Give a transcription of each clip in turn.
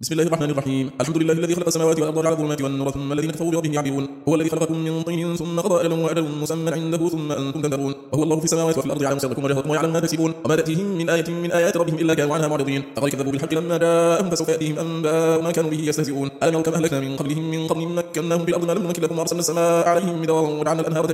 بسم الله الرحمن الرحيم. الحمد لله الذي خلق السماوات والأرض وجعل الظلمات والنور ثم الذين كفروا بربهم يعدلون. هو الذي خلقكم من طين ثم قضى أجلا وأجل مسمى عنده ثم أنتم تمترون. وهو الله في السماوات وفي الأرض يعلم سركم وجهركم ويعلم ما تكسبون وما تأتيهم من آية من آيات ربهم إلا كانوا عنها معرضين. فقد كذبوا بالحق لما جاءهم فسوف يأتيهم أنباء ما كانوا به يستهزئون. ألم يروا كم أهلكنا من قبلهم من قرن مكناهم في الأرض ما لم نمكن لكم وأرسلنا السماء عليهم مدرارا وجعلنا الأنهار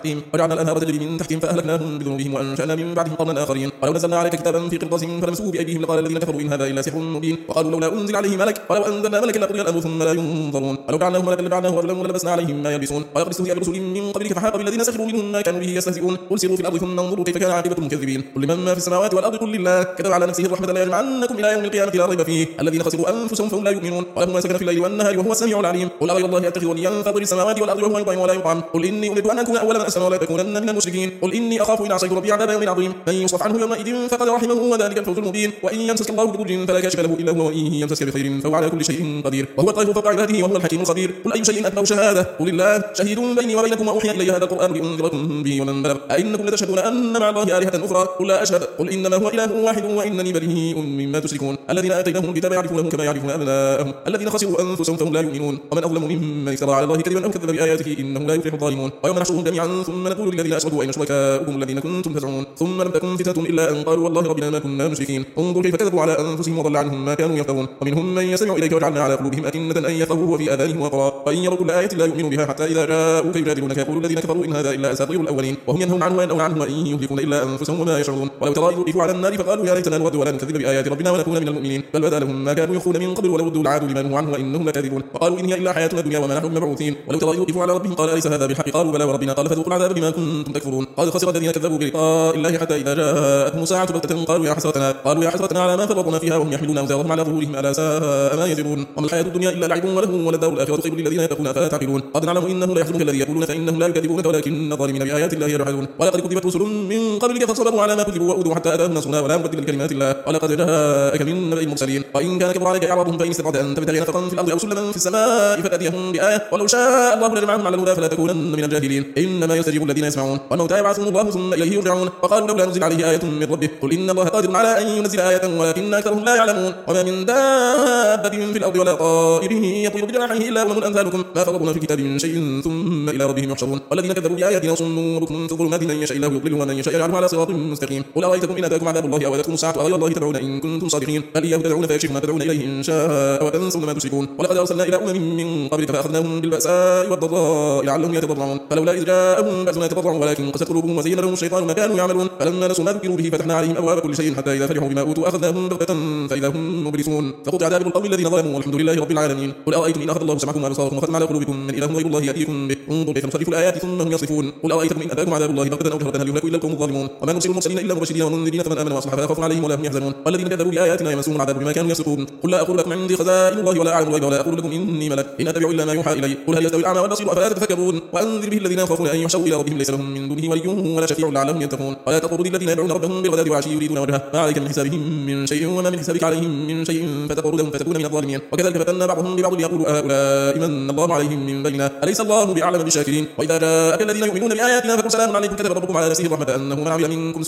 تجري من تحتهم فأهلكناهم بذنوبهم وأنشأنا من بعدهم قرنا آخرين. ولو نزلنا عليك كتابا في قرطاس فلمسوه بأيديهم لقال الذين كفروا إن هذا إلا سحر مبين. وقالوا لولا أنزل عليه ملك ولو أنزلنا ملكا لقضي الأمر ثم لا ينظرون. ولو جعلناه ملكا لجعلناه رجلا ولبسنا عليهم ما يلبسون. ولقد استهزئ برسل من قبلك فحاق بالذين سخروا منهم ما كانوا به يستهزئون. قل سيروا في الأرض ثم انظروا كيف كان عاقبة المكذبين. قل لمن ما في السماوات والأرض قل لله كتب على نفسه الرحمة لا يجمعنكم إلى يوم القيامة لا ريب فيه الذين خسروا أنفسهم فهم لا يؤمنون. ولهم ما سكن في الليل والنهار وهو السميع العليم. قل أغير الله أتخذ وليا فاطر السماوات والأرض وهو يطعم ولا يطعم. قل إني أمرت أن أكون أول من أسلم ولا تكونن من المشركين. قل إني أخاف إن عصيت ربي عذاب يوم عظيم. من يصرف عنه يومئذ فقد رحمه وذلك الفوز المبين. وإن يمسسك الله بضر فلا كاشف له إلا هو وإن يمسسك بخير فهو على كل شيء قدير وهو القاهر فوق عباده وهو الحكيم الخبير. قل أي شيء أكبر شهادة قل الله شهيد بيني وبينكم وأوحي إلي هذا القرآن لأنذركم به ومن بلغ أئنكم لتشهدون أن مع الله آلهة أخرى قل لا أشهد قل إنما هو إله واحد وإنني بريء مما تشركون. الذين آتيناهم الكتاب يعرفونه كما يعرفون أبناءهم الذين خسروا أنفسهم فهم لا يؤمنون. ومن أظلم ممن افترى على الله كذبا أو كذب بآياته إنه لا يفلح الظالمون. ويوم نحشرهم جميعا ثم نقول للذين أشركوا أين شركاؤكم الذين كنتم تزعمون ثم لم تكن فتنة إلا أن قالوا والله ربنا ما كنا مشركين. انظر كيف كذبوا على أنفسهم وضل عنهم ما كانوا يفترون. ومنهم من يستمع إليك وجعلنا على قلوبهم أكنة أن يفقهوا وفي آذانهم وقرا وإن يروا كل آية لا يؤمنوا بها حتى إذا جاءوك يجادلونك يقول الذين كفروا إن هذا إلا أساطير الأولين وهم ينهون عنه وينأون عنه وإن يهلكون إلا أنفسهم وما يشعرون. ولو ترى إذ وقفوا على النار فقالوا يا ليتنا نرد ولا نكذب بآيات ربنا ونكون من المؤمنين بل بدا لهم ما كانوا يخفون من قبل ولو ردوا لعادوا لما نهوا عنه وإنهم لكاذبون. وقالوا إن هي إلا حياتنا الدنيا وما نحن بمبعوثين. ولو ترى إذ وقفوا على ربهم قال أليس هذا بالحق قالوا بلى وربنا قال فذوقوا العذاب بما كنتم تكفرون. قد خسر الذين كذبوا بلقاء الله حتى إذا جاءتهم الساعة بغتة قالوا يا حسرتنا على ما فرطنا فيها وهم يحملون أوزارهم على ظهورهم ألا ساء ما يزرون. وما الحياة الدنيا إلا لعب ولهو وللدار الآخرة خير للذين يتقون أفلا تعقلون. قد نعلم إنه لا يحزنك الذي يقولون فإنهم لا يكذبونك ولكن الظالمين بآيات الله يجحدون. ولقد كذبت رسل من قبلك فصبروا على ما كذبوا وأوذوا حتى أتاهم نصرنا ولا مبدل لكلمات الله. ولقد جاءك من نبأ المرسلين وإن كان كبر عليك إعراضهم فإن استطعت أن تبتغي نفقا في الأرض أو سلما في السماء فتأتيهم بآية ولو شاء الله لجمعهم على الهدى فلا تكونن من الجاهلين. إنما يستجيب الذين يسمعون والموتى يبعثهم الله ثم إليه يرجعون. وقالوا لولا نزل عليه آية من ربه قل إن الله قادر على أن ينزل آية ولكن أكثرهم لا يعلمون. وما من دابة في الأرض ولا طائر يطير بجناحيه إلا أمم أمثالكم ما فرطنا في كتاب من شيء ثم إلى ربهم يحشرون. والذين كذبوا بآياتنا صم وبكم في الظلمات من يشاء الله يضلل ومن يشاء يجعله على صراط مستقيم. قل أرأيتكم إن أتاكم عذاب الله أو أتتكم الساعة أغير الله تدعون إن كنتم صادقين بل إياه تدعون فيكشف ما تدعون إليه إن شاء وتنسون ما تشركون. ولقد أرسلنا إلى أمم من قبلك فأخذناهم بالبأساء والضراء لعلهم يتضرعون فلولا إذ جاءهم بأسنا تضرعوا ولكن قست قلوبهم وزين لهم الشيطان ما كانوا يعملون. فلما نسوا ما ذكروا به فتحنا عليهم أبواب كل شيء حتى إذا فرحوا بما أوتوا أخذناهم بغتة فإذا هم مبلسون. فقطع دابر القوم الذين ظلموا والحمد لله رب العالمين. قل أرأيتم إن أخذ الله سمعكم وأبصاركم وختم على قلوبكم من إله غير الله يأتيكم به انظر كيف نصرف الآيات ثم هم يصرفون. قل أرأيتكم إن أتاكم عذاب الله بغتة أو جهرة هل يهلك إلا القوم الظالمون. وما نرسل المرسلين إلا مبشرين ومنذرين فمن آمن وأصلح فلا خوف عليهم ولا هم يحزنون. والذين كذبوا بآياتنا يمسهم العذاب بما كانوا يصفون. قل لا أقول لكم عندي خزائن الله ولا أعلم الغيب ولا أقول لكم إني ملك إن أتبع إلا ما يوحى إلي. قل هل يستوي الأعمى والبصير أفلا تتفكرون. وأنذر به الذين يخافون أن يحشروا إلى ربهم ليس لهم من دونه ولي ولا شفيع لعلهم يتقون. ولا تطرد الذين يدعون ربهم بالغداة والعشي يريدون وجهه ما عليك من حسابهم من شيء وما من حسابك عليهم من شيء فتطردهم فتكون من الظالمين. وكذلك فتنا بعضهم ببعض ليقولوا هؤلاء من الله عليهم من بيننا أليس الله بأعلم بالشاكرين. وإذا جاءك الذين يؤمنون بآياتنا فقل سلام عليكم كتب ربكم على نفسه الرحمة أنه من عمل منكم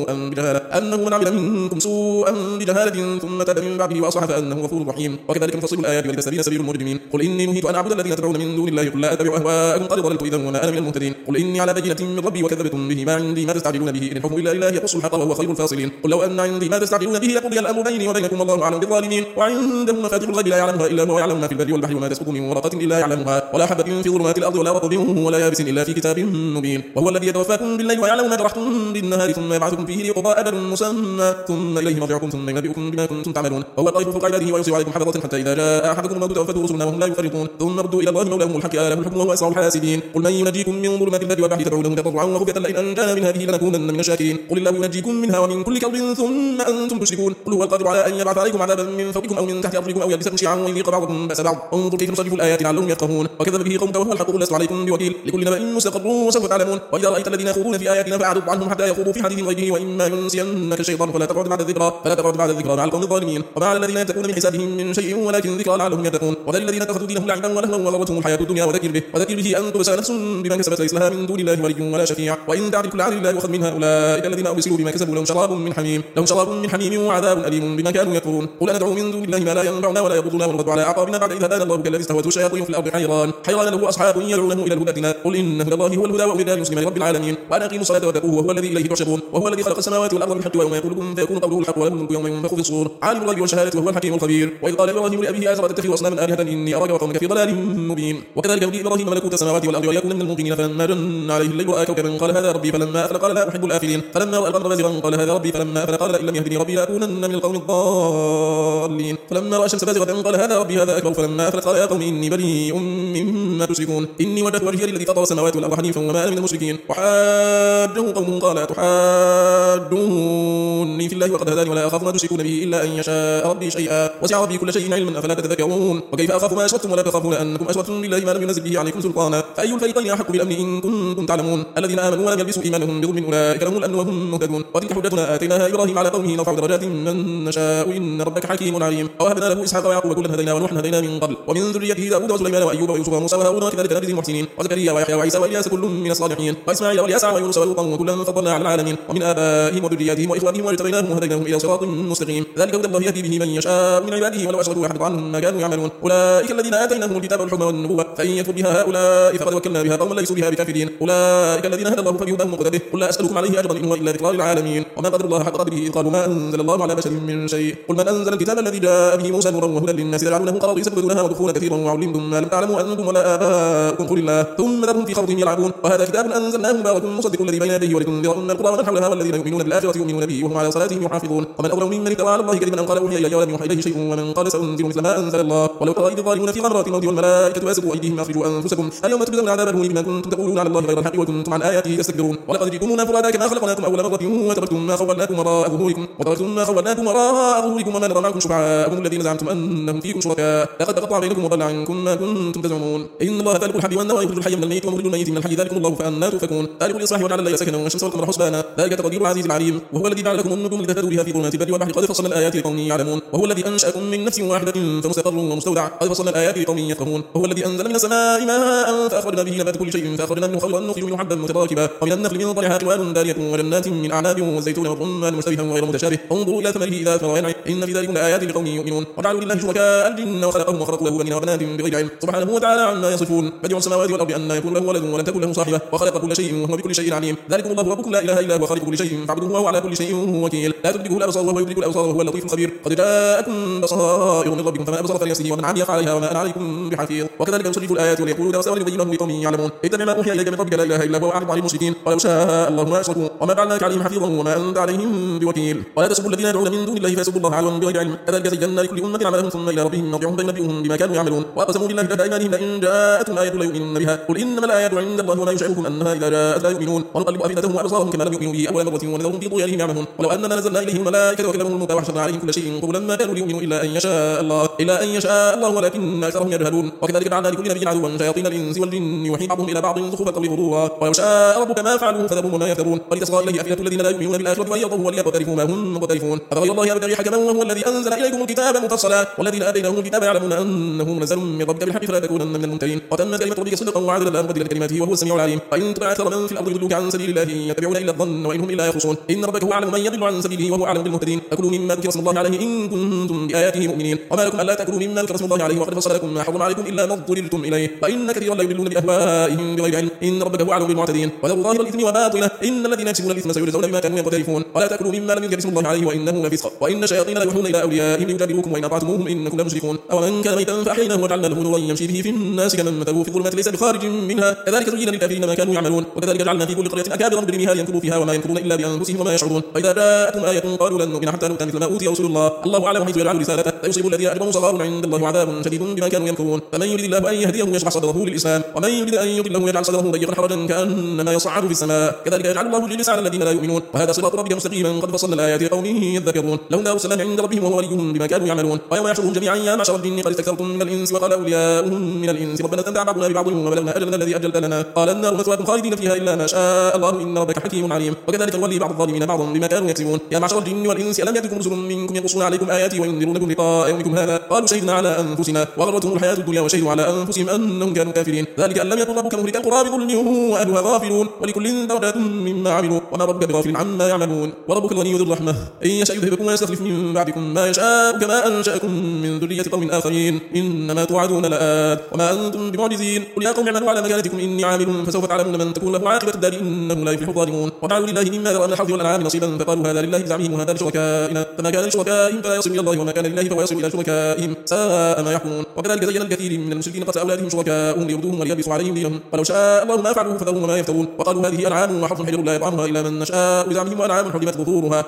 سوءا بجهالة ثم تاب من بعده وأصلح فأنه غفور رحيم. وكذلك نفصل الآيات ولتستبين سبيل المجرمين. قل إني نهيت أن أعبد الذين تدعون من دون الله قل لا أتبع أهواءكم قد ضللت إذا وما أنا من المهتدين. قل إني على بينة من ربي وكذبتم به ما عندي ما تستعجلون به إن الحكم إلا لله يقص الحق وهو خير الفاصلين. قل لو أن عندي ما تستعجلون به لقضي الأمر بيني وبينكم والله أعلم بالظالمين. وعنده مفاتيح الغيب لا يعلمها إلا هو يعلم ما في البر والبحر وما تسقط من ورقة إلا يعلمها ولا حبة في ظلمات الأرض ولا رطب ولا يابس إلا في كتاب مبين. وهو الذي يتوفاكم بالليل ويعلم ما جرحتم بالنهار ثم يبعثكم فيه ليقضى أجل مسمى ثم إليه مرجعكم ثم ينبئكم بما كنتم تعملون. وهو القاهر فوق عباده ويرسل عليكم حفظة حتى إذا جاء أحدكم الموت توفته رسلنا وهم لا يفرطون ثم ردوا إلى الله مولاهم الحق ألا له الحكم وهو أسرع الحاسبين. قل من ينجيكم من ظلمات البر والبحر تدعونه تضرعا وخفية لئن أنجانا من هذه لنكونن من الشاكرين. قل الله ينجيكم منها ومن كل كرب ثم أنتم تشركون. قل هو القادر على أن يبعث عليكم عذابا من فوقكم أو من تحت أرجلكم أو يلبسكم شيعا ويذيق بعضكم بأس بعض. انظر كيف نصرف الآيات لعلهم يفقهون. وكذب به قومك وهو الحق قل لست عليكم بوكيل لكل نبأ مستقر وسوف تعلمون. وإذا رأيت الذين يخوضون في آياتنا فأعرض عنهم حتى يخوضوا في حديث غيره وإما ينسينك الشيطان فلا تقعد بعد الذكرى مع القوم الظالمين. وما على الذين يتقون من حسابهم من شيء ولكن ذكرى لعلهم يتقون. وذل الذين اتخذوا دينهم لعبا ولهوا وغرتهم الحياة الدنيا وذكر به أن تبصر نفس بما كسبت ليس لها من دون الله ولي ولا شفيع. وإن تعدل كل عدل لا يؤخذ منها أولئك الذين أبصروا بما كسبوا لهم شراب من حميم وعذاب أليم بما كانوا يكفرون. قل أندعو من دون الله ما ما لا ينفعنا ولا يضرنا ونرد على أعقابنا بعد إذ هدانا الله كالذي استهوته الشياطين في الأرض حيران له أصحاب يدعونه إلى الهدى ائتنا قل إن هدى الله هو الهدى وأمرنا لنسلم لرب العالمين وأن أقيموا الصلاة واتقوه وهو الذي إليه تحشرون وهو الذي خلق السماوات والأرض بالحق ويوم يقول كن فيكون قوله الحق وله الملك يوم ينفخ في الصور عالم الغيب والشهادة وهو الحكيم الخبير وإذ قال إبراهيم لأبيه آزر تتخذ أصناما آلهة إني أراك وقومك في ضلال مبين وكذلك نري إبراهيم ملكوت السماوات والأرض ويكون من الموقنين فلما جن عليه الليل رأى كوكبا قال هذا ربي فلما أفل قال لا أحب الآفلين فلما رأى القمر بازغا قال هذا ربي فلما أفل قال لئن لم يهدني ربي لأكونن من القوم الضالين فلما رأى الشمس بازغة قال هذا ربي هذا أكبر فلما أفلت قال يا قوم إني بريء مما تشركون إني وجهت وجهي للذي فطر السماوات والأرض حنيفا وما أنا من المشركين وحاجه قوم قال أتحاجوني في الله وقد هداني ولا أخاف ما تشركون به إلا أن يشاء ربي شيئا وسع ربي كل شيء علما أفلا تتذكرون وكيف أخاف ما أشركتم ولا تخافون أنكم أشركتم بالله ما لم ينزل به عليكم سلطانا فأي الفريقين أحق بالأمن إن كنتم تعلمون الذين آمنوا ولم يلبسوا إيمانهم بظلم أولئك لهم الأمن وهم مهتدون وتلك حجتنا آتيناها إبراهيم على قومه نرفع درجات من نشاء إن ربك حكيم عليم ووهبنا له إسحاق ويعقوب كلا هدينا ونوحا هدينا من قبل ومن ذريته داود وسليمان وأيوب ويوسف وموسى وهارون وكذلك نجزي المحسنين وزكريا ويحيى وعيسى وإلياس كل من الصالحين وإسماعيل واليسع ويونس ولوطا وكلا فضلنا على العالمين ومن آبائهم وذرياتهم وإخوانهم واجتبيناهم وهديناهم إلى صراط مستقيم ذلك هدى الله يهدي به من يشاء من عباده ولو أشركوا يحبط عنهم ما كانوا يعملون أولئك الذين آتيناهم الكتاب والحكم والنبوة فإن يكفر بها هؤلاء فقد وكلنا بها قوما ليسوا بها بكافرين أولئك الذين هدى الله فبهداه مقتده قل لا أسألكم عليه أجرا إن هو إلا ذكرى للعالمين وما قدر الله حق قدره إذ قالوا ما أنزل الله على بشر من شيء قل من أنزل الكتاب الذي جاء به موسى نورا وهدى للناس تجعلونه قراطيس تبدونها وتخفون كثيرا وعلمتم ما لم تعلموا أنتم ولا آباؤكم قل الله ثم ذرهم في خوضهم يلعبون وهذا كتاب أنزلناه مبارك مصدق الذي بين يديه ولتنذر أم القرى ومن حولها والذين يؤمنون بالآخرة يؤمنون به وهم على صلاتهم يحافظون ومن أظلم ممن افترى على الله كذبا أو قال أوحي إلي ولم يوحى إليه شيء ومن قال سأنزل مثل ما أنزل الله ولو ترى إذ الظالمون في غمرات الموت والملائكة باسطوا أيديهم أخرجوا أنفسكم اليوم تجزون عذاب الهون بما كنتم تقولون على الله غير الحق وكنتم عن آياته تستكبرون ولقد جئتمونا فرادا كما خلقناكم أول مرة وتركتم ما خولناكم وراء ظهوركم وما نرى معكم شفعاءكم الذين زعمتم أنهم فيكم شركاء لقد تقطع بينكم وضل عنكم ما كنتم تزعمون إن الله فالق الحب والنوى يخرج الحي من الميت ومخرج الميت من الحي ذلكم الله فأنا تؤفكون ذلك الإصلاح وجعل الليل سكنا والشمس والقمر حسبانا ذلك تقدير العزيز العليم وهو الذي جعل لكم النجوم لتهتدوا بها في ظلمات البر والبحر قد فصلنا الآيات لقوم يعلمون وهو الذي أنشأكم من نفس واحدة فمستقر ومستودع قد فصلنا الآيات لقوم يفقهون وهو الذي أنزل من السماء ماء فأخرجنا به نبات كل شيء فأخرجنا منه خضرا نخرج منه حبا متراكبا ومن النخل من طلعها قوال دانية وجنات من أعناب والزيتون والرمان مشتبها وغير متشابه انظروا إلى ثمره إذا أثمر وينعم إن في ذلك لآيات لقوم يؤمنون وجعلوا لله شركاء الجن وخلقهم وخلقوا له بنين وبنات بغير علم سبحانه وتعالى عما يصفون بديع السماوات والأرض أن يكون له ولد ولم تكن له صاحبة وخلق كل شيء وهو بكل شيء عليم ذلكم الله ربكم لا إله إلا هو خالق كل شيء فاعبدوه وهو على كل شيء وكيل لا تدركه الأبصار وهو يدرك الأبصار وهو اللطيف الخبير قد جاءكم بصائر من ربكم فمن أبصر فليصله ومن عمي عليها وما أنا عليكم بحفيظ وكذلك نصرف الآيات وليقولوا درسا وليبينه لقوم يعلمون اتبع ما أوحي إليك من ربك لا إله إلا هو أعرض عن المشركين ولو شاء الله ما أشركوا وما جعلناك عليهم حفيظا وما أنت عليهم بوكيل ولا تسبوا الذين يدعون من دون الله فيسبوا الله عدوا بغير علم كذلك زينا لكل أمة عملهم ثم إلى ربهم مرجعهم فينبئهم بما كانوا يعملون وأقسموا بالله جهد أيمانهم لئن جاءتهم آية ليؤمنن بها قل إنما الآيات عند الله وما يشعركم أنها إذا جاءت لا يؤمنون ونقلب أفئدتهم وأبصارهم كما لم يؤمنوا به أول مرة ونذرهم في طغيانهم يعمهون ولو أننا نزلنا إليهم الملائكة وكلمهم الموتى وحشرنا عليهم كل شيء قبلا ما كانوا ليؤمنوا إلا أن يشاء الله ولكن أكثرهم يجهلون وكذلك جعلنا لكل نبي عدوا شياطين الإنس والجن يوحي بعضهم إلى بعض زخرف القول غرورا ولو شاء ربك ما فعلوه فذرهم وما يفترون ولتصغى إليه أفئدة الذين لا يؤمنون بالآخرة وليرضوا وليقترفوا ما هم مقترفون أفغير الله يبتغي حكما وهو الذي أنزل إليكم الكتاب مفصلا والذين آتيناهم الكتاب يعلمون أنه منزل من ربك بالحق فلا تكونن من الممترين وتمت كلمة ربك صدقا وعدلا لا مبدل لكلماته وهو السميع العليم فإن تطع أكثر من في الأرض يضلوك عن سبيل الله يتبعون إلا الظن وإن هم إلا يخرصون إن ربك هو أعلم من يضل عن سبيله وهو أعلم بالمهتدين فكلوا مما ذكر اسم الله عليه إن كنتم بآياته مؤمنين وما لكم ألا تأكلوا مما ذكر اسم الله عليه وقد فصل لكم ما حرم عليكم إلا ما اضطررتم إليه فإن كثيرا لا يضلون بأهوائهم بغير علم إن ربك هو أعلم بالمعتدين وذروا ظاهر الإثم وباطنه إن الذين يكسبون الإثم سيجزون بما كانوا يقترفون ولا تأكلوا مما لم يذكر اسم الله عليه وإنه لفسق وإن الشياطين ليوحون إلى أوليائهم ليجادلوكم وإن أطعتموهم إنكم لمشركون أومن كان ميتا فأحييناه وجعلنا له نورا يمشي به في الناس كمن مثله في الظلمات ليس بخارج منها كذلك زين للكافرين ما كانوا يعملون وكذلك جعلنا في كل قرية أكابر مجرميها لينكروا فيها وما ينكرون إلا بأنفسهم وما يشعرون وإذا جاءتهم آية قالوا لن نؤمن حتى نؤتى مثل ما أوتي رسول الله أعلم حيث يجعل رسالته فيصيب الذين أجرموا صغار عند الله وعذاب شديد بما كانوا يمكرون فمن يريد الله أن يهديه يشرح صدره للإسلام ومن يريد أن يضله يجعل صدره ضيقا حرجا كأنما يصعد في السماء كذلك يجعل الله الرجس على الذين لا يؤمنون وهذا صراط ربك مستقيما قد فصلنا الآيات لقوم يذكرون لهم دار السلام عند ربهم وهو وليهم بما كانوا يعملون ويوم يحشرهم جميعا يا معشر الجن قد استكثرتم من الإنس وقال أولياؤهم من الإنس ربنا استمتع بعضنا ببعض وبلغنا أجلنا الذي أجلت لنا قال النار مثواكم خالدين فيها إلا ما شاء الله إن ربك حكيم عليم وكذلك نولي بعض الظالمين بعضا بما كانوا يكسبون يا معشر الجن والإنس ألم يأتكم رسل منكم يقصون عليكم آياتي وينذرونكم لقاء يومكم هذا قالوا شهدنا على أنفسنا وغرتهم الحياة الدنيا وشهدوا على أنفسهم أنهم كانوا كافرين ذلك أن لم يكن ربك مهلك القرى بظلم وأهلها غافلون ولكل درجات مما عملوا فعلوا وما ربك بغافل عما يعملون وربك الغني ذو الرحمة إن يشأ يذهبكم ويستخلف من بعدكم ما يشاء كما أنشأكم من ذرية قوم آخرين إنما توعدون لآت وما أنتم بمعجزين قل يا قوم اعملوا على مكانتكم إني عامل فسوف تعلمون من تكون له عاقبة الدار إنه لا يفلح الظالمون وجعلوا لله مما ذرأ من الحرث والأنعام نصيبا فقالوا هذا لله بزعمهم وهذا لشركائنا فما كان لشركائهم فلا يصل إلى الله وما كان لله فهو يصل إلى شركائهم ساء ما يحكمون وكذلك زين الكثير من المشركين قتل أولادهم شركاؤهم ليردوهم وليلبسوا عليهم دينهم ولو شاء الله ما فعلوه فذرهم وما يفترون وقالوا هذه أنعام وحرث حجر لا يطعمها إلا من نشاء بزعمهم وأنعام حرمت ظهورها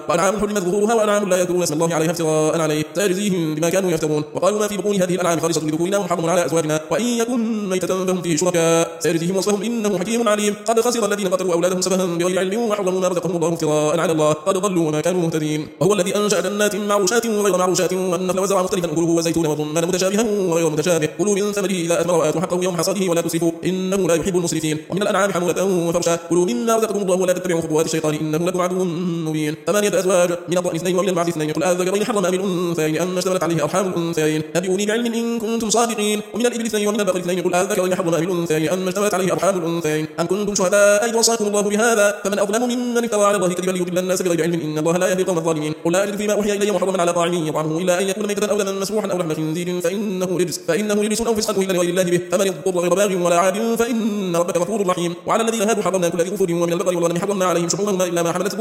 وأنعام لا يذكرون اسم الله عليها افتراء عليه سيجزيهم بما كانوا يفترون وقالوا ما في بطون هذه الأنعام خالصة لذكورنا محرم على أزواجنا وإن يكن ميتة فهم فيه شركاء سيجزيهم وصفهم إنه حكيم عليم قد خسر الذين قتلوا أولادهم سفها بغير علم وحرموا ما رزقهم الله افتراء على الله قد ضلوا وما كانوا مهتدين وهو الذي أنشأ جنات معروشات وغير معروشات والنخل والزرع مختلفا أكله والزيتون والرمان متشابها وغير متشابه كلوا من ثمره إذا أثمر وآتوا حقه يوم حصاده ولا تسرفوا إنه لا يحب المسرفين ومن الأنعام حمولة وفرشا كلوا مما رزقكم الله ولا تتبعوا خطوات الشيطان إنه لكم عدو مبين 8 أزواج من الضأن 2 ومن المعز 2 قل أذكرين حرم أم الأنثيين أما اشتملت عليه أرحام الأنثيين نبئوني بعلم إن كنتم صادقين ومن الإبل 2 ومن البقر 2 قل أذكرين حرم أم الأنثيين أما اشتملت عليه أرحام الأنثيين أم كنتم شهداء إذ وصاكم الله بهذا فمن أظلم ممن افترى على الله كذبا ليضل الناس بغير علم إن الله لا يهدي القوم الظالمين قل لا أجد فيما أوحي إلي محرما على طاعم يطعمه إلا أن يكون ميتة أو دما مسفوحا أو لحم خنزير فإنه رجس أو فسقا إلا لغير الله به فمن اضطر غير باغ ولا عاد فإن ربك غفور رحيم وعلى الذين هادوا حرمنا كل ذي ظفر ومن البقر والغنم حرمنا عليهم شحومهما إلا ما حملت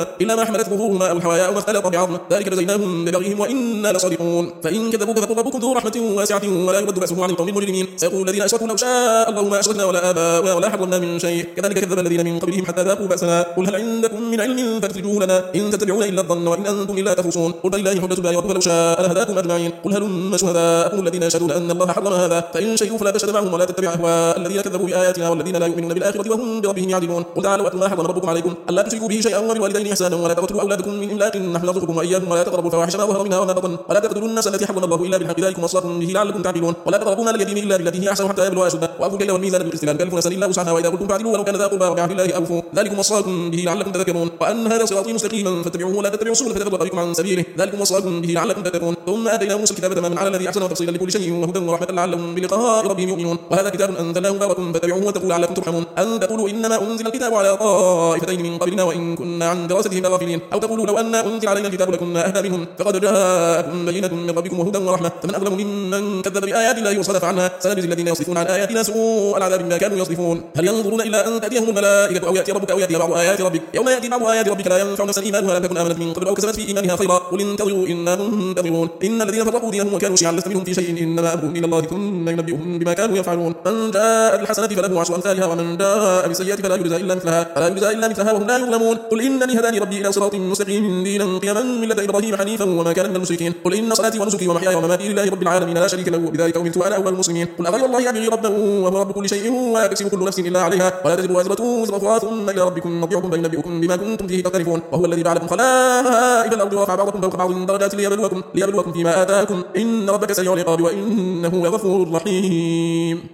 ظهورهما أو الحوايا أو ما اختلط بعظم ذلك جزيناهم ببغيهم وإنا لصادقون فإن كذبوك فقل ربكم ذو رحمة واسعة ولا يرد بأسه عن القوم المجرمين سيقول الذين أشركوا لو شاء الله ما أشركنا ولا آباؤنا ولا حرمنا من شيء كذلك كذب الذين من قبلهم حتى ذاقوا بأسنا قل هل عندكم من علم فتخرجوه لنا إن تتبعون إلا الظن وإن أنتم إلا تخرصون قل فلله حجة الله وربك لو شاء لهداكم أجمعين قل هلم شهداءكم الذين يشهدون أن الله حرم هذا فإن شهدوا فلا تشهد معهم ولا تتبع أهواء الذين كذبوا بآياتنا والذين لا يؤمنون بالآخرة وهم بربهم يعدلون قل تعالوا أتل ما حرم ربكم عليكم ألا تشركوا به شيئا وبالوالدين إحسانا ولا تقتلوا أولادكم من إملاق نحن نرزقكم وإياكم ولا تقربوا الفواحش ما ظهر منها وما بطن ولا تقتلوا النفس التي حرم الله إلا بالحق ذلكم وصاكم به لعلكم تعقلون ولا تقربوا مال اليتيم إلا بالتي هي أحسن حتى يبلغ أشده وأوفوا الكيل والميزان بالقسط لا تكلفوا نفسا إلا وسعها وإذا قلتم فاعدلوا ولو كان ذا قربى وبعهد الله أوفوا ذلكم وصاكم به لعلكم تذكرون وأن هذا صراطي مستقيما فاتبعوه ولا تتبعوا السبل فتفرق بكم عن سبيله ذلكم وصاكم به لعلكم تتقون ثم آتينا موسى الكتاب تماما على الذي أحسن وتفصيلا لكل شيء وهدى ورحمة لعلهم بلقاء ربهم يؤمنون وهذا كتاب أنزلناه مبارك فاتبعوه واتقوا لعلكم ترحمون أن تقولوا إنما أنزل الكتاب على طائفتين من قبلنا وإن كنا عن دراستهم غافلين أو تقولوا لو أن أنزل علينا الكتاب لكنا أهدى منهم فقد جاءكم بينة من ربكم وهدى ورحمة فمن أظلم ممن كذب بآيات الله وصدف عنها سنجزي الذين يصدفون عن آياتنا سوء العذاب بما كانوا يصدفون هل ينظرون إلى أن تأتيهم الملائكة أو يأتي ربك أو يأتي بعض آيات ربك يوم يأتي بعض آيات ربك لا ينفع نفسا إيمانها لم تكن آمنت من قبل أو كسبت في إيمانها خيرا قل انتظروا إنا منتظرون إن الذين فرقوا دينهم وكانوا شيعا لست منهم في شيء إنما أمرهم إلى الله ثم ينبئهم بما كانوا يفعلون من جاء بالحسنة فله عشر أمثالها ومن جاء بالسيئة فلا يجزى إلا مثلها وهم لا يظلمون قل إنني هداني ربي إلى صراط مستقيم دينا قيما ملة إبراهيم حنيفا وما كان من المشركين قل إن صلاتي ونسكي ومحياي ومماتي لله رب العالمين لا شريك له وبذلك أمرت وأنا أول المسلمين قل أغير الله أبغي ربا وهو رب كل شيء ولا تكسب كل نفس إلا عليها ولا تزر وازرة وزر أخرى ثم إلى ربكم مرجعكم فينبئكم بما كنتم فيه تختلفون وهو الذي جعلكم خلائف الأرض ورفع بعضكم فوق بعض درجات ليبلوكم فيما آتاكم إن ربك سريع العقاب وإنه لغفور رحيم